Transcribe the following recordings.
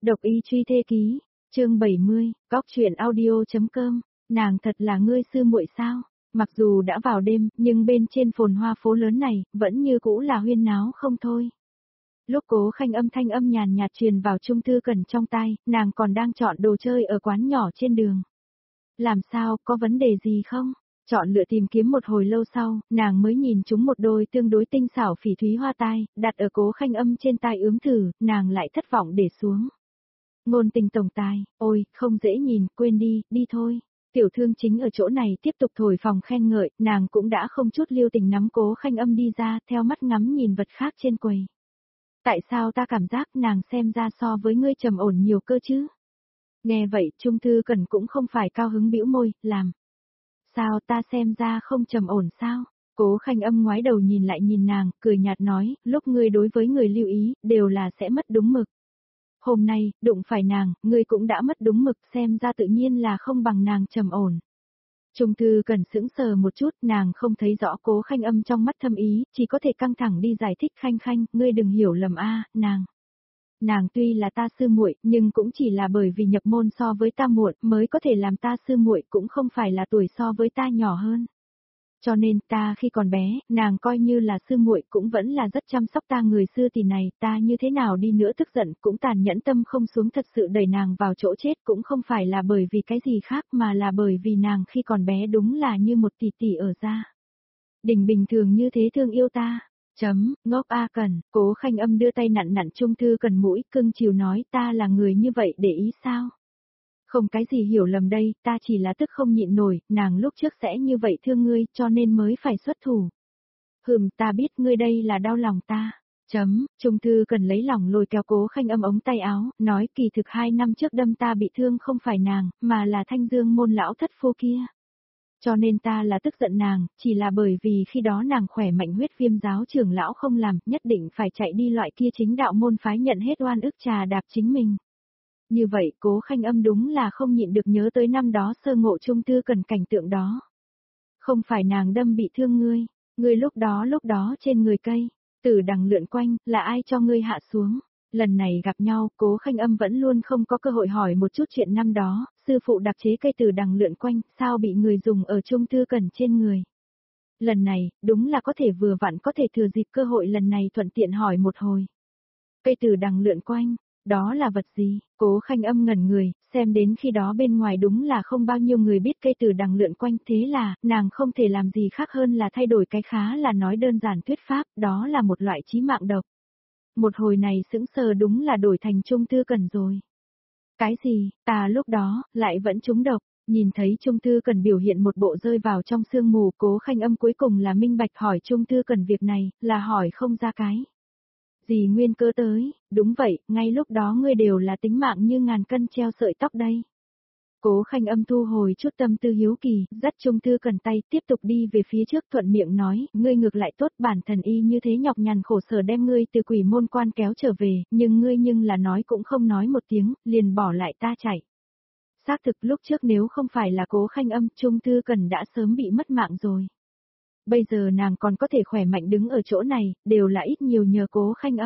Độc y truy thê ký, chương 70, góc chuyện audio.com, nàng thật là ngươi sư muội sao? Mặc dù đã vào đêm, nhưng bên trên phồn hoa phố lớn này, vẫn như cũ là huyên náo không thôi. Lúc Cố Khanh thanh âm nhàn nhạt truyền vào Trung Thư Cẩn trong tai, nàng còn đang chọn đồ chơi ở quán nhỏ trên đường. Làm sao, có vấn đề gì không? Chọn lựa tìm kiếm một hồi lâu sau, nàng mới nhìn chúng một đôi tương đối tinh xảo phỉ thúy hoa tai, đặt ở Cố Khanh trên tai ướm thử, nàng lại thất vọng để xuống. Ngôn tình tổng tài, ôi, không dễ nhìn, quên đi, đi thôi. Tiểu thương chính ở chỗ này tiếp tục thổi phồng khen ngợi, nàng cũng đã không chút lưu tình nắm Cố Khanh đi ra, theo mắt ngắm nhìn vật khác trên quầy. Tại sao ta cảm giác nàng xem ra so với ngươi trầm ổn nhiều cơ chứ? Nghe vậy, Trung Thư Cẩn cũng không phải cao hứng bĩu môi, làm. Sao ta xem ra không trầm ổn sao? Cố Khanh ngoái đầu nhìn lại nhìn nàng, cười nhạt nói, lúc ngươi đối với người lưu ý, đều là sẽ mất đúng mực. Hôm nay, đụng phải nàng, ngươi cũng đã mất đúng mực, xem ra tự nhiên là không bằng nàng trầm ổn. Trung Thư Cẩn sững sờ một chút, nàng không thấy rõ Cố Khanh trong mắt thâm ý, chỉ có thể căng thẳng đi giải thích Khanh, ngươi đừng hiểu lầm nàng. Nàng tuy là ta sư muội, nhưng cũng chỉ là bởi vì nhập môn so với ta muộn mới có thể làm ta sư muội, cũng không phải là tuổi so với ta nhỏ hơn. Cho nên ta khi còn bé, nàng coi như là sư muội cũng vẫn là rất chăm sóc ta người sư tỷ này, ta như thế nào đi nữa tức giận cũng tàn nhẫn tâm không xuống, thật sự đẩy nàng vào chỗ chết, cũng không phải là bởi vì cái gì khác mà là bởi vì nàng khi còn bé đúng là như một tỷ tỷ ở gia đình bình thường như thế thương yêu ta. Ngốc A Cẩn, Cố Khanh đưa tay nặn Trung Thư Cẩn mũi, cưng chiều nói, ta là người như vậy để ý sao? Không cái gì hiểu lầm đây, ta chỉ là tức không nhịn nổi, nàng lúc trước sẽ như vậy thương ngươi, cho nên mới phải xuất thủ. Ta biết ngươi đây là đau lòng ta. Trung Thư Cẩn lấy lòng lôi kéo Cố Khanh ống tay áo, nói kỳ thực 2 năm trước đâm ta bị thương không phải nàng, mà là Thanh Dương môn lão thất phu kia. Cho nên ta là tức giận nàng, chỉ là bởi vì khi đó nàng khỏe mạnh, huyết viêm giáo trưởng lão không làm, nhất định phải chạy đi loại kia chính đạo môn phái nhận hết oan ức trà đạp chính mình. Như vậy Cố Khanh đúng là không nhịn được nhớ tới năm đó sơ ngộ Trung Thư Cẩn cảnh tượng đó. Không phải nàng đâm bị thương ngươi lúc đó trên người cây, tử đằng lượn quanh, là ai cho ngươi hạ xuống? Lần này gặp nhau, Cố Khanh vẫn luôn không có cơ hội hỏi một chút chuyện năm đó, sư phụ đặc chế cây tử đằng lượn quanh, sao bị người dùng ở Trung Thư Cẩn trên người. Lần này, đúng là có thể vừa vặn có thể thừa dịp cơ hội lần này thuận tiện hỏi một hồi. Cây tử đằng lượn quanh, đó là vật gì? Cố Khanh ngẩn người, xem đến khi đó bên ngoài đúng là không bao nhiêu người biết cây tử đằng lượn quanh, thế là, nàng không thể làm gì khác hơn là thay đổi cái khá là nói đơn giản thuyết pháp, đó là một loại chí mạng độc. Một hồi này sững sờ đúng là đổi thành Trung Thư Cẩn rồi. Cái gì, ta lúc đó, lại vẫn trúng độc, nhìn thấy Trung Thư Cẩn biểu hiện một bộ rơi vào trong sương mù, Cố Khanh cuối cùng là minh bạch hỏi Trung Thư Cẩn việc này, là hỏi không ra cái gì nguyên cơ tới, đúng vậy, ngay lúc đó ngươi đều là tính mạng như ngàn cân treo sợi tóc đây. Cố Khanh thu hồi chút tâm tư hiếu kỳ, dắt Trung Thư Cẩn tay tiếp tục đi về phía trước, thuận miệng nói, ngươi ngược lại tốt, bản thần y như thế nhọc nhằn khổ sở đem ngươi từ quỷ môn quan kéo trở về, nhưng ngươi là nói cũng không nói một tiếng, liền bỏ lại ta chạy. Xác thực lúc trước nếu không phải là Cố Khanh Trung Thư Cẩn đã sớm bị mất mạng rồi. Bây giờ nàng còn có thể khỏe mạnh đứng ở chỗ này, đều là ít nhiều nhờ Cố Khanh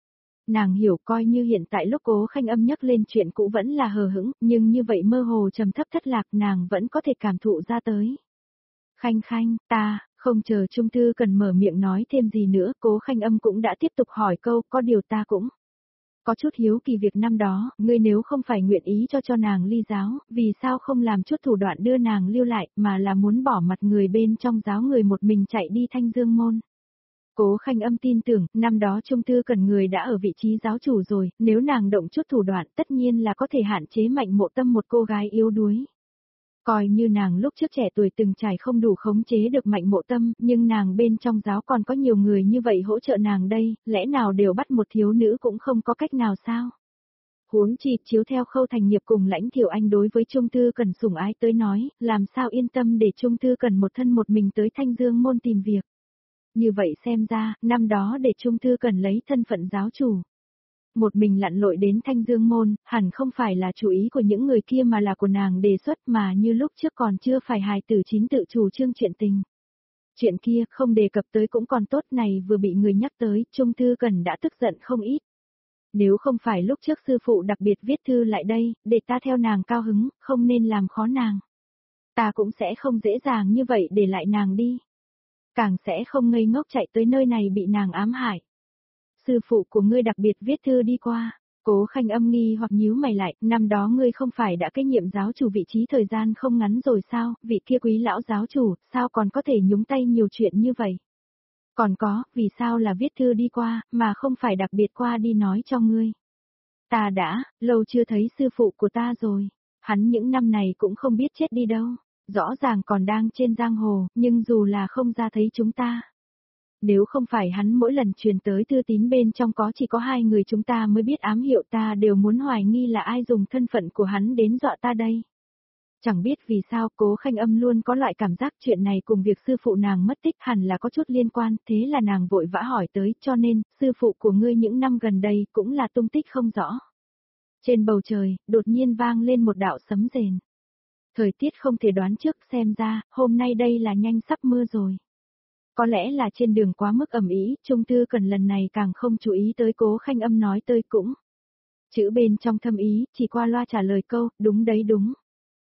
Nàng hiểu coi như hiện tại lúc Cố Khanh nhắc lên chuyện cũ vẫn là hờ hững, nhưng như vậy mơ hồ trầm thấp thất lạc nàng vẫn có thể cảm thụ ra tới. Khanh, ta, không chờ Trung Thư Cẩn mở miệng nói thêm gì nữa, Cố Khanh cũng đã tiếp tục hỏi câu, có điều ta cũng có chút hiếu kỳ việc năm đó, ngươi nếu không phải nguyện ý cho nàng ly giáo, vì sao không làm chút thủ đoạn đưa nàng lưu lại, mà là muốn bỏ mặt người bên trong giáo người một mình chạy đi Thanh Dương môn. Cố Khanh tin tưởng, năm đó Trung Thư Cẩn người đã ở vị trí giáo chủ rồi, nếu nàng động chút thủ đoạn tất nhiên là có thể hạn chế Mạnh Mộ Tâm một cô gái yếu đuối. Coi như nàng lúc trước trẻ tuổi từng trải không đủ khống chế được Mạnh Mộ Tâm, nhưng nàng bên trong giáo còn có nhiều người như vậy hỗ trợ nàng đây, lẽ nào đều bắt một thiếu nữ cũng không có cách nào sao? Huống chi chiếu theo Khâu Thành Nghiệp cùng Lãnh Thiệu Anh đối với Trung Thư Cẩn sủng ái tới nói, làm sao yên tâm để Trung Thư Cẩn một thân một mình tới Thanh Dương môn tìm việc. Như vậy xem ra, năm đó để Trung Thư Cẩn lấy thân phận giáo chủ. Một mình lặn lội đến Thanh Dương môn, hẳn không phải là chủ ý của những người kia mà là của nàng đề xuất, mà như lúc trước còn chưa phải hài tử chín tự chủ trương chuyện tình. Chuyện kia không đề cập tới cũng còn tốt, này vừa bị người nhắc tới, Trung Thư Cẩn đã tức giận không ít. Nếu không phải lúc trước sư phụ đặc biệt viết thư lại đây, để ta theo nàng cao hứng, không nên làm khó nàng. Ta cũng sẽ không dễ dàng như vậy để lại nàng đi. Càng sẽ không ngây ngốc chạy tới nơi này bị nàng ám hại. Sư phụ của ngươi đặc biệt viết thư đi qua. Cố Khanh Âm nghi hoặc nhíu mày lại, năm đó ngươi không phải đã kế nhiệm giáo chủ vị trí thời gian không ngắn rồi sao, vị kia quý lão giáo chủ, sao còn có thể nhúng tay nhiều chuyện như vậy? Còn có, vì sao là viết thư đi qua, mà không phải đặc biệt qua đi nói cho ngươi? Ta đã, lâu chưa thấy sư phụ của ta rồi, hắn những năm này cũng không biết chết đi đâu, rõ ràng còn đang trên giang hồ, nhưng dù là không ra thấy chúng ta. Nếu không phải hắn mỗi lần truyền tới thư tín bên trong có chỉ có 2 người chúng ta mới biết ám hiệu ta đều muốn hoài nghi là ai dùng thân phận của hắn đến dọa ta đây. Chẳng biết vì sao Cố Khanh Âm luôn có loại cảm giác chuyện này cùng việc sư phụ nàng mất tích hẳn là có chút liên quan, thế là nàng vội vã hỏi tới, cho nên, sư phụ của ngươi những năm gần đây cũng là tung tích không rõ. Trên bầu trời, đột nhiên vang lên một đạo sấm rền. Thời tiết không thể đoán trước, xem ra, hôm nay đây là nhanh sắp mưa rồi. Có lẽ là trên đường quá mức ầm ĩ, Trung Thư Cần lần này càng không chú ý tới Cố Khanh Âm nói tới cũng. Chữ bên trong thâm ý, chỉ qua loa trả lời câu, đúng đấy đúng.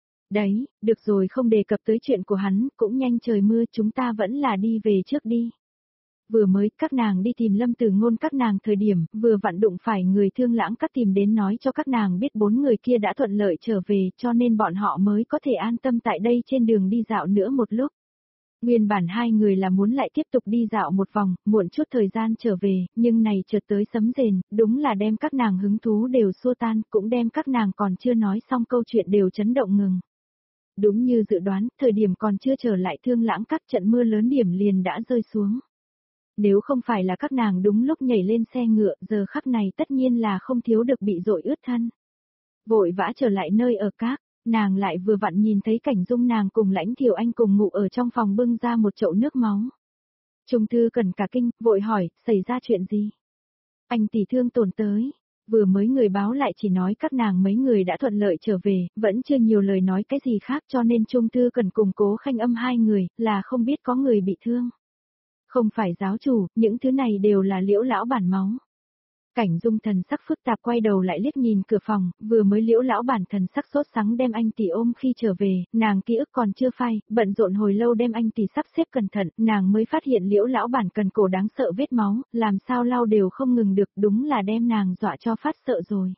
Đấy, được rồi không đề cập tới chuyện của hắn, cũng nhanh trời mưa chúng ta vẫn là đi về trước đi. Vừa mới các nàng đi tìm Lâm Tử Ngôn các nàng thời điểm, vừa vặn đụng phải người Thương Lãng Các tìm đến nói cho các nàng biết 4 người kia đã thuận lợi trở về cho nên bọn họ mới có thể an tâm tại đây trên đường đi dạo nữa một lúc. Nguyên bản 2 người là muốn lại tiếp tục đi dạo một vòng, muộn chút thời gian trở về, nhưng này chợt tới sấm rền, đúng là đem các nàng hứng thú đều xua tan, cũng đem các nàng còn chưa nói xong câu chuyện đều chấn động ngừng. Đúng như dự đoán, thời điểm còn chưa trở lại Thương Lãng Các trận mưa lớn điểm liền đã rơi xuống. Nếu không phải là các nàng đúng lúc nhảy lên xe ngựa, giờ khắc này tất nhiên là không thiếu được bị dội ướt thân. Vội vã trở lại nơi ở các, nàng lại vừa vặn nhìn thấy Cảnh Dung nàng cùng Lãnh Thiều Anh cùng ngủ ở trong phòng bưng ra một chậu nước máu. Trung Thư Cần cả kinh, vội hỏi, xảy ra chuyện gì? Anh tỷ thương tổn tới. Vừa mới người báo lại chỉ nói các nàng mấy người đã thuận lợi trở về, vẫn chưa nhiều lời nói cái gì khác cho nên Trung Thư Cần cùng Cố Khanh Âm 2 người, là không biết có người bị thương. Không phải giáo chủ, những thứ này đều là Liễu lão bản máu. Cảnh Dung thần sắc phức tạp quay đầu lại liếc nhìn cửa phòng, vừa mới Liễu lão bản thần sắc sốt sắng đem anh tỷ ôm khi trở về, nàng ký ức còn chưa phai, bận rộn hồi lâu đem anh tỷ sắp xếp cẩn thận, nàng mới phát hiện Liễu lão bản cần cổ đáng sợ vết máu, làm sao lau đều không ngừng được, đúng là đem nàng dọa cho phát sợ rồi.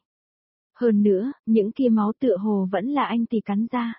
Hơn nữa, những kia máu tựa hồ vẫn là anh tỷ cắn ra.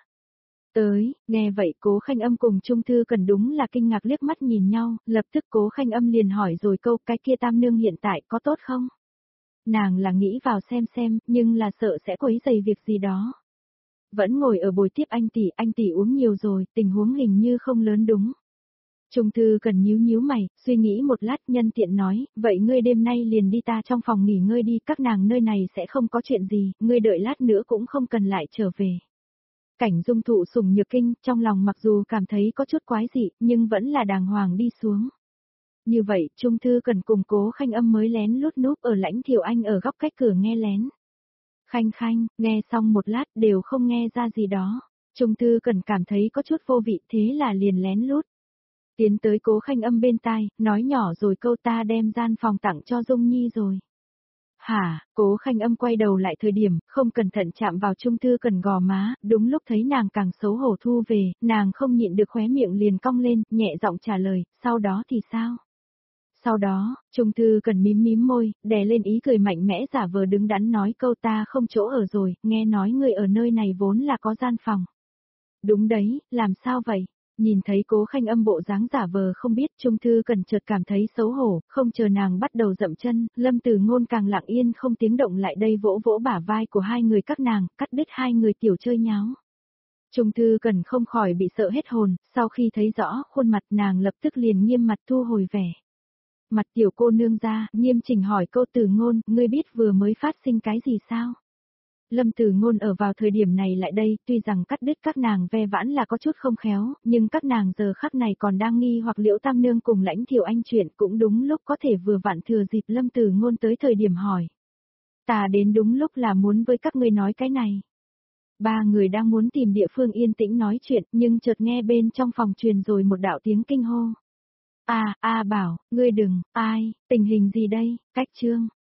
Tới, nghe vậy Cố Khanh Âm cùng Trung Thư Cần đúng là kinh ngạc liếc mắt nhìn nhau, lập tức Cố Khanh Âm liền hỏi rồi câu cái kia tam nương hiện tại có tốt không? Nàng là nghĩ vào xem, nhưng là sợ sẽ quấy rầy việc gì đó. Vẫn ngồi ở bồi tiếp anh tỷ uống nhiều rồi, tình huống hình như không lớn đúng. Trung Thư Cần nhíu mày, suy nghĩ một lát nhân tiện nói, vậy ngươi đêm nay liền đi ta trong phòng nghỉ ngơi đi, các nàng nơi này sẽ không có chuyện gì, ngươi đợi lát nữa cũng không cần lại trở về. Cảnh Dung thụ sủng nhược kinh, trong lòng mặc dù cảm thấy có chút quái dị, nhưng vẫn là đàng hoàng đi xuống. Như vậy, Trung Thư Cần cùng Cố Khanh Âm mới lén lút núp ở Lãnh Thiệu Anh ở góc cách cửa nghe lén. Khanh, nghe xong một lát đều không nghe ra gì đó. Trung Thư Cần cảm thấy có chút vô vị thế là liền lén lút. Tiến tới Cố Khanh Âm bên tai, nói nhỏ rồi câu ta đem gian phòng tặng cho Dung Nhi rồi. Hả, Cố Khanh Âm quay đầu lại thời điểm, không cẩn thận chạm vào Trung Thư Cần gò má, đúng lúc thấy nàng càng xấu hổ thu về, nàng không nhịn được khóe miệng liền cong lên, nhẹ giọng trả lời, sau đó thì sao? Sau đó, Trung Thư Cần mím môi, đè lên ý cười mạnh mẽ giả vờ đứng đắn nói câu ta không chỗ ở rồi, nghe nói người ở nơi này vốn là có gian phòng. Đúng đấy, làm sao vậy? Nhìn thấy Cố Khanh Âm bộ dáng giả vờ không biết Trung Thư Cần chợt cảm thấy xấu hổ, không chờ nàng bắt đầu dậm chân, Lâm Tử Ngôn càng lặng yên không tiếng động lại đây vỗ vỗ bả vai của 2 người các nàng, cắt đứt 2 người tiểu chơi nháo. Trung Thư Cần không khỏi bị sợ hết hồn, sau khi thấy rõ khuôn mặt nàng lập tức liền nghiêm mặt thu hồi vẻ. Mặt tiểu cô nương ra, nghiêm chỉnh hỏi câu Tử Ngôn, ngươi biết vừa mới phát sinh cái gì sao? Lâm Tử Ngôn ở vào thời điểm này lại đây, tuy rằng cắt đứt các nàng ve vãn là có chút không khéo, nhưng các nàng giờ khắc này còn đang nghi hoặc Liễu Tam Nương cùng Lãnh Thiệu Anh chuyện cũng đúng lúc có thể vừa vặn thừa dịp Lâm Tử Ngôn tới thời điểm hỏi. Ta đến đúng lúc là muốn với các ngươi nói cái này. 3 người đang muốn tìm địa phương yên tĩnh nói chuyện, nhưng chợt nghe bên trong phòng truyền rồi một đạo tiếng kinh hô. Bảo, ngươi đừng, ai, tình hình gì đây, cách trương.